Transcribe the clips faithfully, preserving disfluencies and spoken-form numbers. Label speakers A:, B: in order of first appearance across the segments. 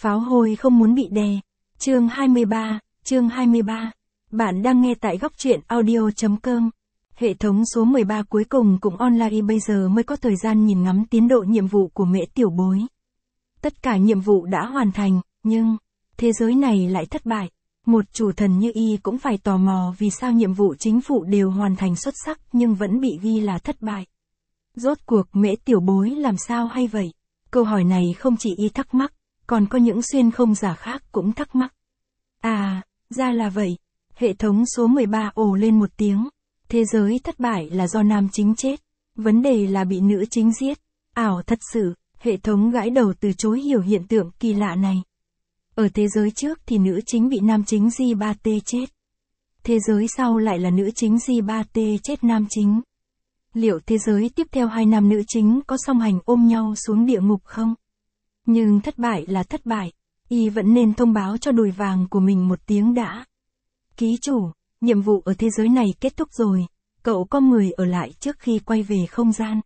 A: Pháo hôi không muốn bị đè. Chương hai mươi ba, chương hai mươi ba. Bạn đang nghe tại góc truyện audio.com. Hệ thống số mười ba cuối cùng cũng online, bây giờ mới có thời gian nhìn ngắm tiến độ nhiệm vụ của Mễ tiểu bối. Tất cả nhiệm vụ đã hoàn thành, nhưng thế giới này lại thất bại. Một chủ thần như y cũng phải tò mò vì sao nhiệm vụ chính phụ đều hoàn thành xuất sắc nhưng vẫn bị ghi là thất bại. Rốt cuộc Mễ tiểu bối làm sao hay vậy? Câu hỏi này không chỉ y thắc mắc, còn có những xuyên không giả khác cũng thắc mắc. À, ra là vậy. Hệ thống số mười ba ồ lên một tiếng. Thế giới thất bại là do nam chính chết. Vấn đề là bị nữ chính giết. Ảo thật sự, hệ thống gãi đầu từ chối hiểu hiện tượng kỳ lạ này. Ở thế giới trước thì nữ chính bị nam chính G ba T chết. Thế giới sau lại là nữ chính G ba T chết nam chính. Liệu thế giới tiếp theo hai nam nữ chính có song hành ôm nhau xuống địa ngục không? Nhưng thất bại là thất bại, y vẫn nên thông báo cho đùi vàng của mình một tiếng đã. Ký chủ, nhiệm vụ ở thế giới này kết thúc rồi, cậu có người ở lại trước khi quay về không gian.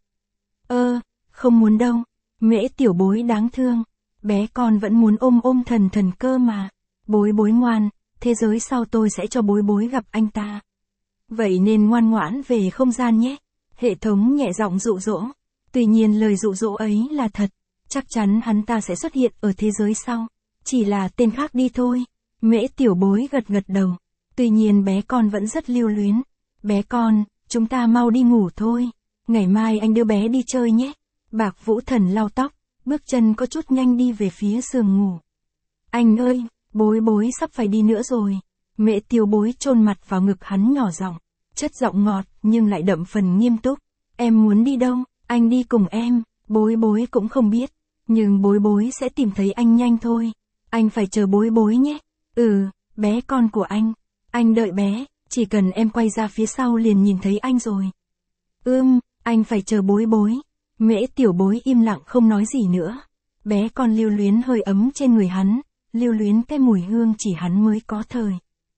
A: Ơ, không muốn đâu, Mễ tiểu bối đáng thương, bé con vẫn muốn ôm ôm thần thần cơ mà. Bối bối ngoan, thế giới sau tôi sẽ cho bối bối gặp anh ta. Vậy nên ngoan ngoãn về không gian nhé. Hệ thống nhẹ giọng dụ dỗ. Tuy nhiên lời dụ dỗ ấy là thật. Chắc chắn hắn ta sẽ xuất hiện ở thế giới sau. Chỉ là tên khác đi thôi. Mễ tiểu bối gật gật đầu. Tuy nhiên bé con vẫn rất lưu luyến. Bé con, chúng ta mau đi ngủ thôi. Ngày mai anh đưa bé đi chơi nhé. Bạc Vũ Thần lau tóc, bước chân có chút nhanh đi về phía giường ngủ. Anh ơi, bối bối sắp phải đi nữa rồi. Mễ tiểu bối chôn mặt vào ngực hắn nhỏ giọng. Chất giọng ngọt nhưng lại đậm phần nghiêm túc. Em muốn đi đâu, anh đi cùng em. Bối bối cũng không biết. Nhưng bối bối sẽ tìm thấy anh nhanh thôi. Anh phải chờ bối bối nhé. Ừ, bé con của anh. Anh đợi bé, chỉ cần em quay ra phía sau liền nhìn thấy anh rồi. Ưm, anh phải chờ bối bối. Mễ tiểu bối im lặng không nói gì nữa. Bé con lưu luyến hơi ấm trên người hắn, lưu luyến cái mùi hương chỉ hắn mới có thời.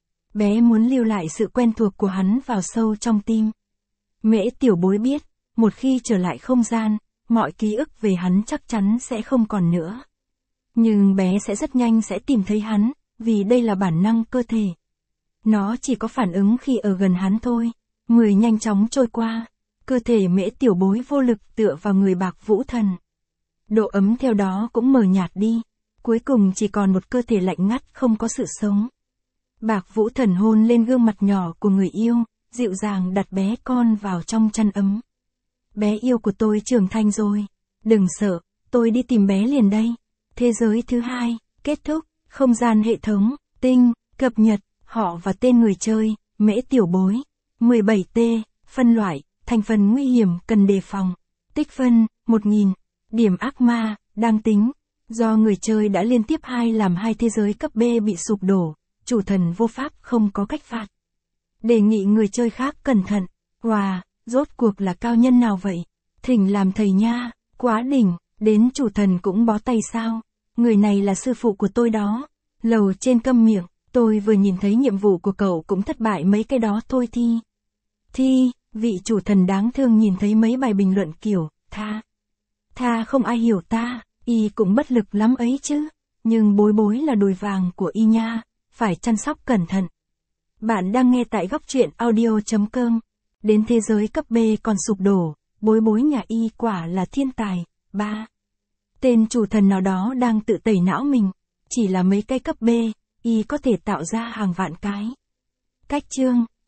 A: Bé muốn lưu lại sự quen thuộc của hắn vào sâu trong tim. Mễ tiểu bối biết, một khi trở lại không gian, mọi ký ức về hắn chắc chắn sẽ không còn nữa. Nhưng bé sẽ rất nhanh sẽ tìm thấy hắn, vì đây là bản năng cơ thể. Nó chỉ có phản ứng khi ở gần hắn thôi. Người nhanh chóng trôi qua. Cơ thể Mễ tiểu bối vô lực tựa vào người Bạc Vũ Thần. Độ ấm theo đó cũng mờ nhạt đi. Cuối cùng chỉ còn một cơ thể lạnh ngắt không có sự sống. Bạc Vũ Thần hôn lên gương mặt nhỏ của người yêu, dịu dàng đặt bé con vào trong chăn ấm. Bé yêu của tôi trưởng thành rồi. Đừng sợ, tôi đi tìm bé liền đây. Thế giới thứ hai, kết thúc, không gian hệ thống, tinh, cập nhật, họ và tên người chơi, Mễ tiểu bối. mười bảy T, phân loại, thành phần nguy hiểm cần đề phòng. Tích phân, một nghìn. Điểm ác ma, đang tính. Do người chơi đã liên tiếp hai làm hai thế giới cấp B bị sụp đổ. Chủ thần vô pháp không có cách phạt. Đề nghị người chơi khác cẩn thận. Wow, rốt cuộc là cao nhân nào vậy? Thỉnh làm thầy nha, quá đỉnh, đến chủ thần cũng bó tay sao? Người này là sư phụ của tôi đó. Lầu trên câm miệng, tôi vừa nhìn thấy nhiệm vụ của cậu cũng thất bại mấy cái đó thôi thi. Thi, vị chủ thần đáng thương nhìn thấy mấy bài bình luận kiểu, tha. Tha không ai hiểu ta, y cũng bất lực lắm ấy chứ. Nhưng bối bối là đùi vàng của y nha. Phải chăm sóc cẩn thận. Bạn đang nghe tại góc truyện audio.com. Đến thế giới cấp B còn sụp đổ, bối bối nhà y quả là thiên tài. ba. Tên chủ thần nào đó đang tự tẩy não mình. Chỉ là mấy cái cấp B, y có thể tạo ra hàng vạn cái. Cách chương.